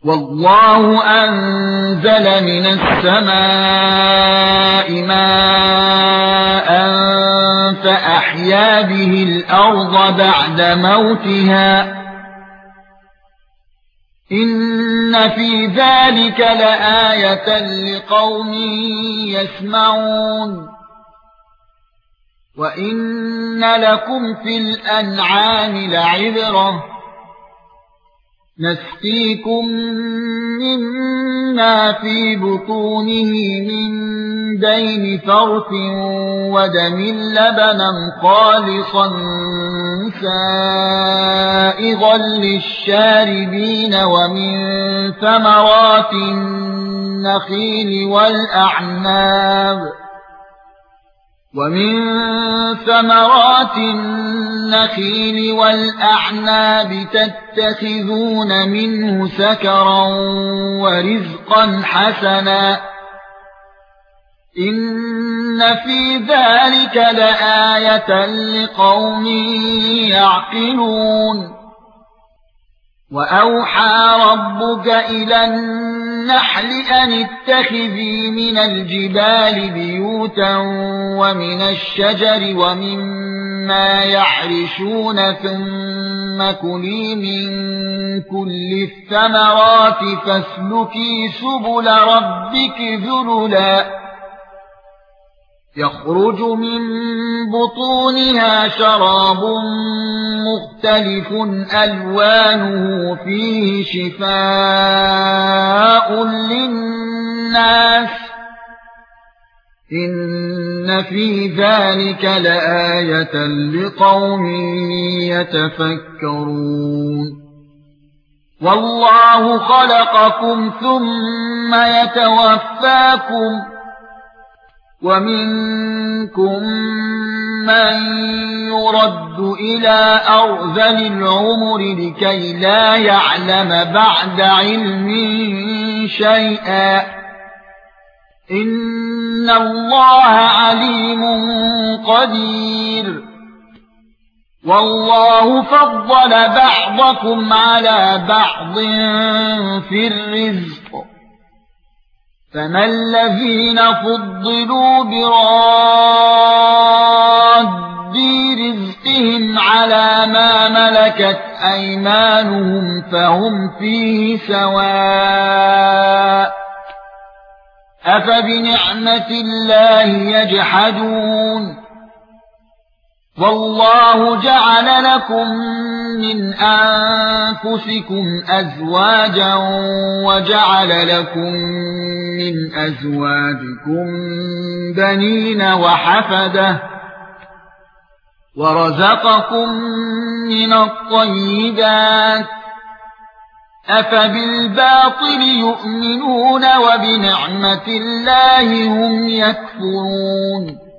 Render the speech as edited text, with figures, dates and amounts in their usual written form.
والله أنزل من السماء ماء فأحيا به الأرض بعد موتها إن في ذلك لآية لقوم يسمعون وإن لكم في الأنعام لعبرة نسقيكم مما في بطونه من بين فرث ودم لبنا خالصا سائغا للشاربين ومن ثمرات النخيل والأعناب تتخذون منه سكرا ورزقا حسنا إن في ذلك لآية لقوم يعقلون وأوحى ربك إلى النحل أن اتخذي من الجبال بيوتا ومن الشجر ومما يعرشون ثم كلي من كل الثمرات فاسلكي سبل ربك ذللا يخرج من بطونها شراب مختلف ألوانه فيه شفاء للناس إن في ذلك لآية لقوم يتفكرون والله خلقكم ثم يتوفاكم ومنكم من يرد إلى أرذل العمر لكي لا يعلم بعد علم شيئا إن الله عليم قدير والله فضل بعضكم على بعض في الرزق فما الذين فضلوا براد رزقهم على ما ملكت أيمانهم فهم فيه سواء أفبنعمة الله يجحدون والله جعل لكم من أنفسكم أزواجا وجعل لكم من أزواجكم بنين وحفدة ورزقكم من الطيبات أفبالباطل يؤمنون وبنعمة الله هم يكفرون